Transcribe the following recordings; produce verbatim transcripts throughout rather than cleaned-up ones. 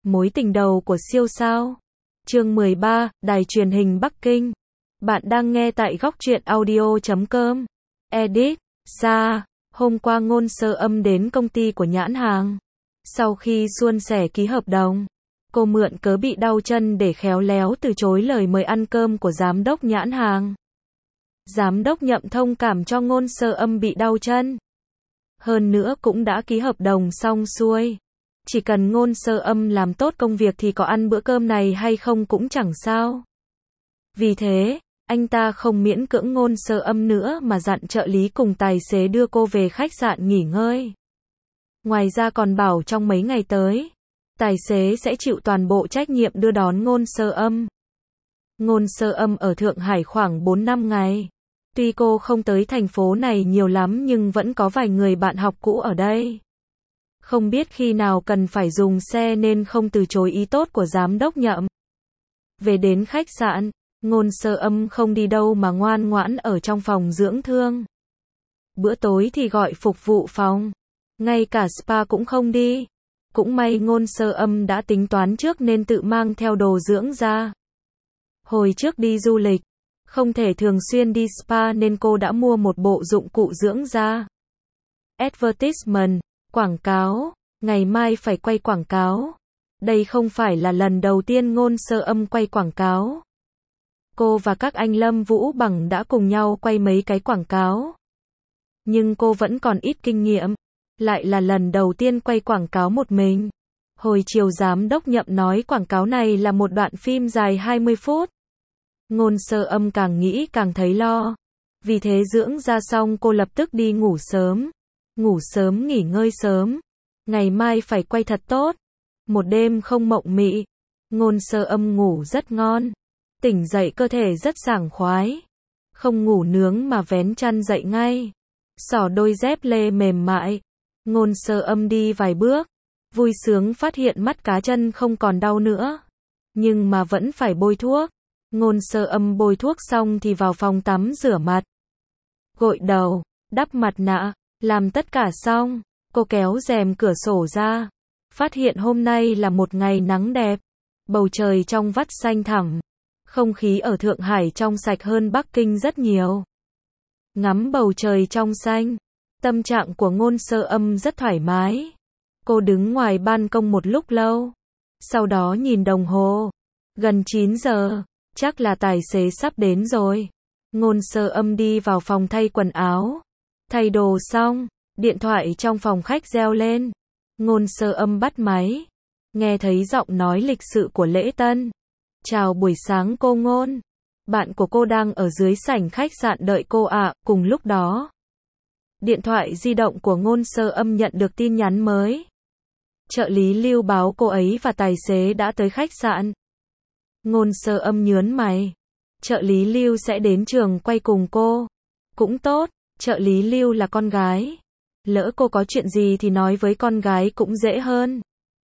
Mối tình đầu của siêu sao. Chương mười ba, Đài truyền hình Bắc Kinh. Bạn đang nghe tại góc truyện audio chấm com. Edit, Sa. Hôm qua Ngôn Sơ Âm đến công ty của nhãn hàng. Sau khi suôn sẻ ký hợp đồng, cô mượn cớ bị đau chân để khéo léo từ chối lời mời ăn cơm của giám đốc nhãn hàng. Giám đốc Nhậm thông cảm cho Ngôn Sơ Âm bị đau chân. Hơn nữa cũng đã ký hợp đồng xong xuôi. Chỉ cần Ngôn Sơ Âm làm tốt công việc thì có ăn bữa cơm này hay không cũng chẳng sao. Vì thế, anh ta không miễn cưỡng Ngôn Sơ Âm nữa mà dặn trợ lý cùng tài xế đưa cô về khách sạn nghỉ ngơi. Ngoài ra còn bảo trong mấy ngày tới, tài xế sẽ chịu toàn bộ trách nhiệm đưa đón Ngôn Sơ Âm. Ngôn Sơ Âm ở Thượng Hải khoảng bốn năm ngày. Tuy cô không tới thành phố này nhiều lắm nhưng vẫn có vài người bạn học cũ ở đây. Không biết khi nào cần phải dùng xe nên không từ chối ý tốt của giám đốc Nhậm. Về đến khách sạn, Ngôn Sơ Âm không đi đâu mà ngoan ngoãn ở trong phòng dưỡng thương. Bữa tối thì gọi phục vụ phòng. Ngay cả spa cũng không đi. Cũng may Ngôn Sơ Âm đã tính toán trước nên tự mang theo đồ dưỡng da. Hồi trước đi du lịch, không thể thường xuyên đi spa nên cô đã mua một bộ dụng cụ dưỡng da. Advertisement, quảng cáo, ngày mai phải quay quảng cáo. Đây không phải là lần đầu tiên Ngôn Sơ Âm quay quảng cáo. Cô và các anh Lâm Vũ Bằng đã cùng nhau quay mấy cái quảng cáo. Nhưng cô vẫn còn ít kinh nghiệm. Lại là lần đầu tiên quay quảng cáo một mình. Hồi chiều giám đốc Nhậm nói quảng cáo này là một đoạn phim dài hai mươi phút. Ngôn Sơ Âm càng nghĩ càng thấy lo. Vì thế dưỡng da xong cô lập tức đi ngủ sớm. Ngủ sớm nghỉ ngơi sớm. Ngày mai phải quay thật tốt. Một đêm không mộng mị. Ngôn Sơ Âm ngủ rất ngon. Tỉnh dậy cơ thể rất sảng khoái. Không ngủ nướng mà vén chăn dậy ngay. Xỏ đôi dép lê mềm mại. Ngôn Sơ Âm đi vài bước. Vui sướng phát hiện mắt cá chân không còn đau nữa. Nhưng mà vẫn phải bôi thuốc. Ngôn Sơ Âm bôi thuốc xong thì vào phòng tắm rửa mặt. Gội đầu, đắp mặt nạ, làm tất cả xong. Cô kéo rèm cửa sổ ra. Phát hiện hôm nay là một ngày nắng đẹp. Bầu trời trong vắt xanh thẳm. Không khí ở Thượng Hải trong sạch hơn Bắc Kinh rất nhiều. Ngắm bầu trời trong xanh. Tâm trạng của Ngôn Sơ Âm rất thoải mái. Cô đứng ngoài ban công một lúc lâu. Sau đó nhìn đồng hồ. Gần chín giờ. Chắc là tài xế sắp đến rồi. Ngôn Sơ Âm đi vào phòng thay quần áo. Thay đồ xong. Điện thoại trong phòng khách reo lên. Ngôn Sơ Âm bắt máy. Nghe thấy giọng nói lịch sự của Lễ Tân. Chào buổi sáng cô Ngôn. Bạn của cô đang ở dưới sảnh khách sạn đợi cô ạ. À. Cùng lúc đó, điện thoại di động của Ngôn Sơ Âm nhận được tin nhắn mới. Trợ lý Lưu báo cô ấy và tài xế đã tới khách sạn. Ngôn Sơ Âm nhớn mày. Trợ lý Lưu sẽ đến trường quay cùng cô. Cũng tốt, trợ lý Lưu là con gái. Lỡ cô có chuyện gì thì nói với con gái cũng dễ hơn.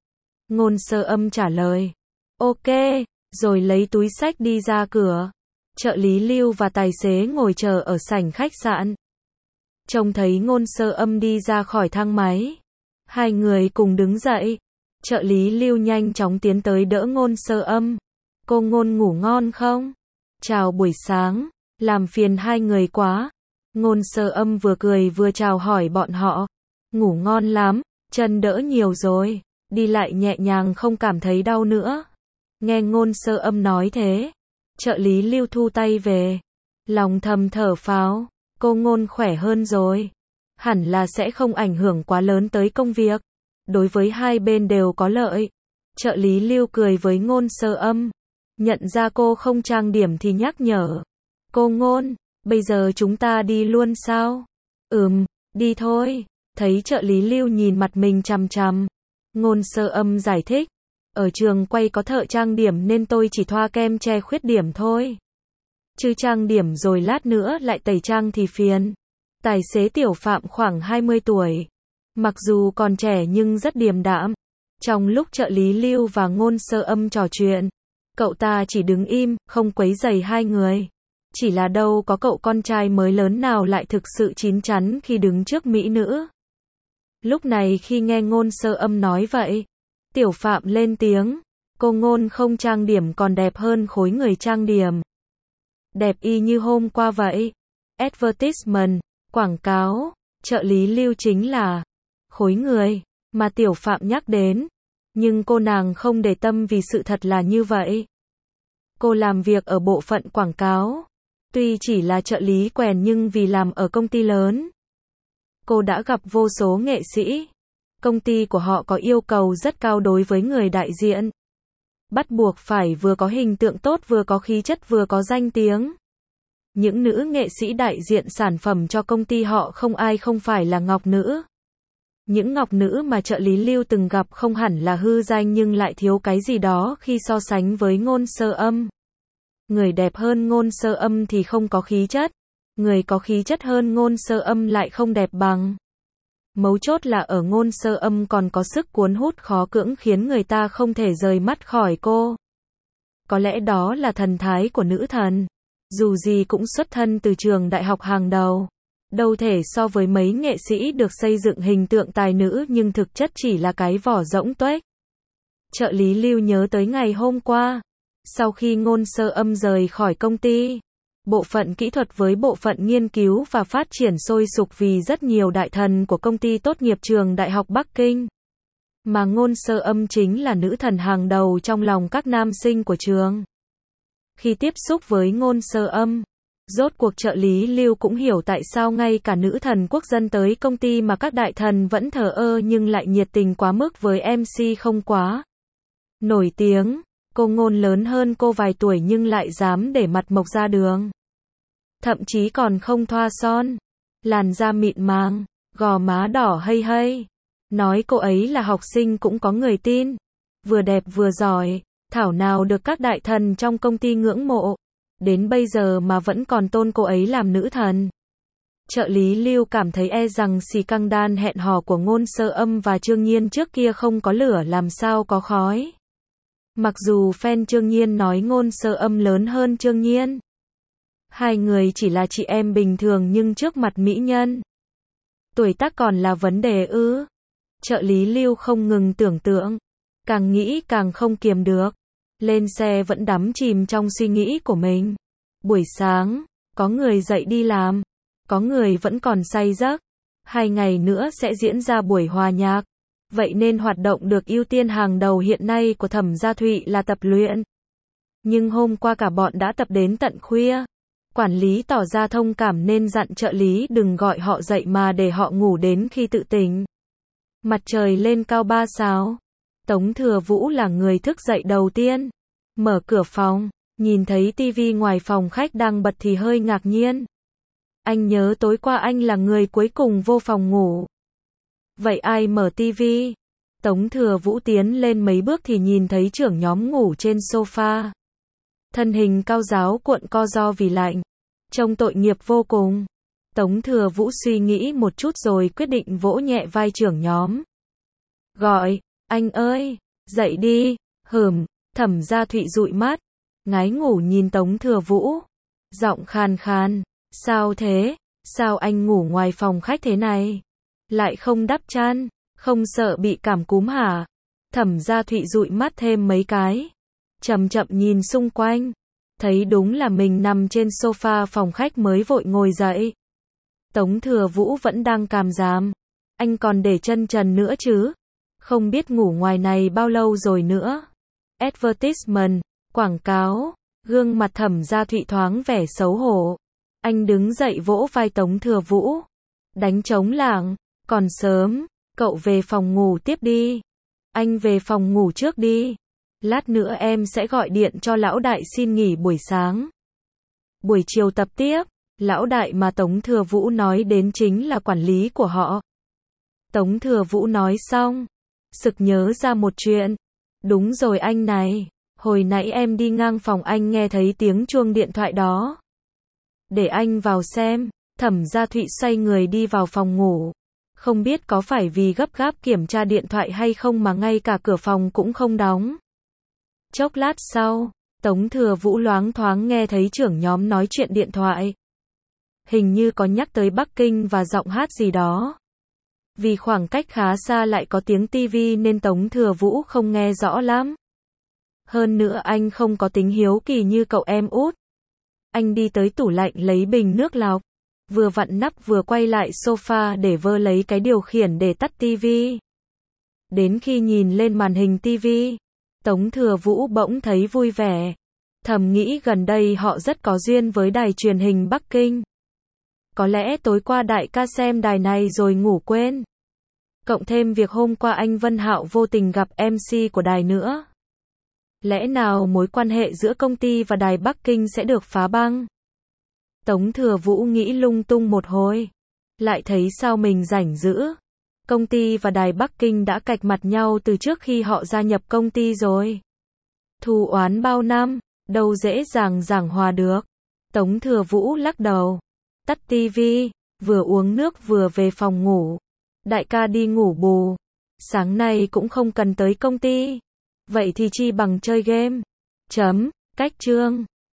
Ngôn Sơ Âm trả lời. Ok, rồi lấy túi xách đi ra cửa. Trợ lý Lưu và tài xế ngồi chờ ở sảnh khách sạn. Trông thấy Ngôn Sơ Âm đi ra khỏi thang máy. Hai người cùng đứng dậy. Trợ lý Lưu nhanh chóng tiến tới đỡ Ngôn Sơ Âm. Cô Ngôn ngủ ngon không? Chào buổi sáng, làm phiền hai người quá. Ngôn Sơ Âm vừa cười vừa chào hỏi bọn họ. Ngủ ngon lắm, chân đỡ nhiều rồi, đi lại nhẹ nhàng không cảm thấy đau nữa. Nghe Ngôn Sơ Âm nói thế, trợ lý Lưu thu tay về. Lòng thầm thở phào, cô Ngôn khỏe hơn rồi. Hẳn là sẽ không ảnh hưởng quá lớn tới công việc. Đối với hai bên đều có lợi. Trợ lý Lưu cười với Ngôn Sơ Âm. Nhận ra cô không trang điểm thì nhắc nhở. Cô Ngôn, bây giờ chúng ta đi luôn sao? Ừm, đi thôi. Thấy trợ lý Lưu nhìn mặt mình chằm chằm. Ngôn Sơ Âm giải thích. Ở trường quay có thợ trang điểm nên tôi chỉ thoa kem che khuyết điểm thôi. Chứ trang điểm rồi lát nữa lại tẩy trang thì phiền. Tài xế Tiểu Phạm khoảng hai mươi tuổi. Mặc dù còn trẻ nhưng rất điềm đạm. Trong lúc trợ lý Lưu và Ngôn Sơ Âm trò chuyện, cậu ta chỉ đứng im, không quấy rầy hai người. Chỉ là đâu có cậu con trai mới lớn nào lại thực sự chín chắn khi đứng trước mỹ nữ. Lúc này khi nghe Ngôn Sơ Âm nói vậy, Tiểu Phạm lên tiếng, cô Ngôn không trang điểm còn đẹp hơn khối người trang điểm. Đẹp y như hôm qua vậy. Advertisement, quảng cáo, trợ lý Lưu chính là khối người mà Tiểu Phạm nhắc đến. Nhưng cô nàng không để tâm vì sự thật là như vậy. Cô làm việc ở bộ phận quảng cáo. Tuy chỉ là trợ lý quèn nhưng vì làm ở công ty lớn. Cô đã gặp vô số nghệ sĩ. Công ty của họ có yêu cầu rất cao đối với người đại diện. Bắt buộc phải vừa có hình tượng tốt vừa có khí chất vừa có danh tiếng. Những nữ nghệ sĩ đại diện sản phẩm cho công ty họ không ai không phải là ngọc nữ. Những ngọc nữ mà trợ lý Lưu từng gặp không hẳn là hư danh nhưng lại thiếu cái gì đó khi so sánh với Ngôn Sơ Âm. Người đẹp hơn Ngôn Sơ Âm thì không có khí chất. Người có khí chất hơn Ngôn Sơ Âm lại không đẹp bằng. Mấu chốt là ở Ngôn Sơ Âm còn có sức cuốn hút khó cưỡng khiến người ta không thể rời mắt khỏi cô. Có lẽ đó là thần thái của nữ thần. Dù gì cũng xuất thân từ trường đại học hàng đầu. Đâu thể so với mấy nghệ sĩ được xây dựng hình tượng tài nữ nhưng thực chất chỉ là cái vỏ rỗng tuếch. Trợ lý Lưu nhớ tới ngày hôm qua. Sau khi Ngôn Sơ Âm rời khỏi công ty, bộ phận kỹ thuật với bộ phận nghiên cứu và phát triển sôi sục vì rất nhiều đại thần của công ty tốt nghiệp trường Đại học Bắc Kinh. Mà Ngôn Sơ Âm chính là nữ thần hàng đầu trong lòng các nam sinh của trường. Khi tiếp xúc với Ngôn Sơ Âm, rốt cuộc trợ lý Lưu cũng hiểu tại sao ngay cả nữ thần quốc dân tới công ty mà các đại thần vẫn thờ ơ nhưng lại nhiệt tình quá mức với em xê không quá nổi tiếng. Cô Ngôn lớn hơn cô vài tuổi nhưng lại dám để mặt mộc ra đường. Thậm chí còn không thoa son. Làn da mịn màng, gò má đỏ hây hây. Nói cô ấy là học sinh cũng có người tin. Vừa đẹp vừa giỏi, thảo nào được các đại thần trong công ty ngưỡng mộ. Đến bây giờ mà vẫn còn tôn cô ấy làm nữ thần. Trợ lý Lưu cảm thấy e rằng xì căng đan hẹn hò của Ngôn Sơ Âm và Trương Nhiên trước kia không có lửa làm sao có khói. Mặc dù fan Trương Nhiên nói Ngôn Sơ Âm lớn hơn Trương Nhiên. Hai người chỉ là chị em bình thường nhưng trước mặt mỹ nhân. Tuổi tác còn là vấn đề ư? Trợ lý Lưu không ngừng tưởng tượng. Càng nghĩ càng không kiềm được. Lên xe vẫn đắm chìm trong suy nghĩ của mình. Buổi sáng, có người dậy đi làm. Có người vẫn còn say giấc. Hai ngày nữa sẽ diễn ra buổi hòa nhạc. Vậy nên hoạt động được ưu tiên hàng đầu hiện nay của Thẩm Gia Thụy là tập luyện. Nhưng hôm qua cả bọn đã tập đến tận khuya. Quản lý tỏ ra thông cảm nên dặn trợ lý đừng gọi họ dậy mà để họ ngủ đến khi tự tỉnh. Mặt trời lên cao ba sao. Tống Thừa Vũ là người thức dậy đầu tiên. Mở cửa phòng, nhìn thấy tivi ngoài phòng khách đang bật thì hơi ngạc nhiên. Anh nhớ tối qua anh là người cuối cùng vô phòng ngủ. Vậy ai mở tivi? Tống Thừa Vũ tiến lên mấy bước thì nhìn thấy trưởng nhóm ngủ trên sofa. Thân hình cao ráo cuộn co ro vì lạnh. Trông tội nghiệp vô cùng. Tống Thừa Vũ suy nghĩ một chút rồi quyết định vỗ nhẹ vai trưởng nhóm. Gọi, anh ơi, dậy đi, hửm, Thẩm Gia Thụy dụi mắt. Ngái ngủ nhìn Tống Thừa Vũ. Giọng khàn khàn, sao thế, sao anh ngủ ngoài phòng khách thế này? Lại không đắp chăn, không sợ bị cảm cúm hả? Thẩm Gia Thụy dụi mắt thêm mấy cái. Chậm chậm nhìn xung quanh. Thấy đúng là mình nằm trên sofa phòng khách mới vội ngồi dậy. Tống Thừa Vũ vẫn đang càm ràm. Anh còn để chân trần nữa chứ? Không biết ngủ ngoài này bao lâu rồi nữa. Advertisement, quảng cáo. Gương mặt Thẩm Gia Thụy thoáng vẻ xấu hổ. Anh đứng dậy vỗ vai Tống Thừa Vũ. Đánh trống lảng. Còn sớm, cậu về phòng ngủ tiếp đi. Anh về phòng ngủ trước đi. Lát nữa em sẽ gọi điện cho lão đại xin nghỉ buổi sáng. Buổi chiều tập tiếp. Lão đại mà Tống Thừa Vũ nói đến chính là quản lý của họ. Tống Thừa Vũ nói xong, sực nhớ ra một chuyện. Đúng rồi anh này, hồi nãy em đi ngang phòng anh nghe thấy tiếng chuông điện thoại đó. Để anh vào xem. Thẩm Gia Thụy xoay người đi vào phòng ngủ. Không biết có phải vì gấp gáp kiểm tra điện thoại hay không mà ngay cả cửa phòng cũng không đóng. Chốc lát sau, Tống Thừa Vũ loáng thoáng nghe thấy trưởng nhóm nói chuyện điện thoại. Hình như có nhắc tới Bắc Kinh và giọng hát gì đó. Vì khoảng cách khá xa lại có tiếng tivi nên Tống Thừa Vũ không nghe rõ lắm. Hơn nữa anh không có tính hiếu kỳ như cậu em út. Anh đi tới tủ lạnh lấy bình nước lọc, vừa vặn nắp vừa quay lại sofa để vơ lấy cái điều khiển để tắt tivi. Đến khi nhìn lên màn hình tivi, Tống Thừa Vũ bỗng thấy vui vẻ. Thầm nghĩ gần đây họ rất có duyên với đài truyền hình Bắc Kinh. Có lẽ tối qua đại ca xem đài này rồi ngủ quên. Cộng thêm việc hôm qua anh Vân Hạo vô tình gặp em xê của đài nữa. Lẽ nào mối quan hệ giữa công ty và đài Bắc Kinh sẽ được phá băng? Tống Thừa Vũ nghĩ lung tung một hồi. Lại thấy sao mình rảnh dữ. Công ty và đài Bắc Kinh đã cạch mặt nhau từ trước khi họ gia nhập công ty rồi. Thù oán bao năm, đâu dễ dàng giảng hòa được. Tống Thừa Vũ lắc đầu. Tắt tivi, vừa uống nước vừa về phòng ngủ. Đại ca đi ngủ bù. Sáng nay cũng không cần tới công ty. Vậy thì chi bằng chơi game. Chấm, cách chương.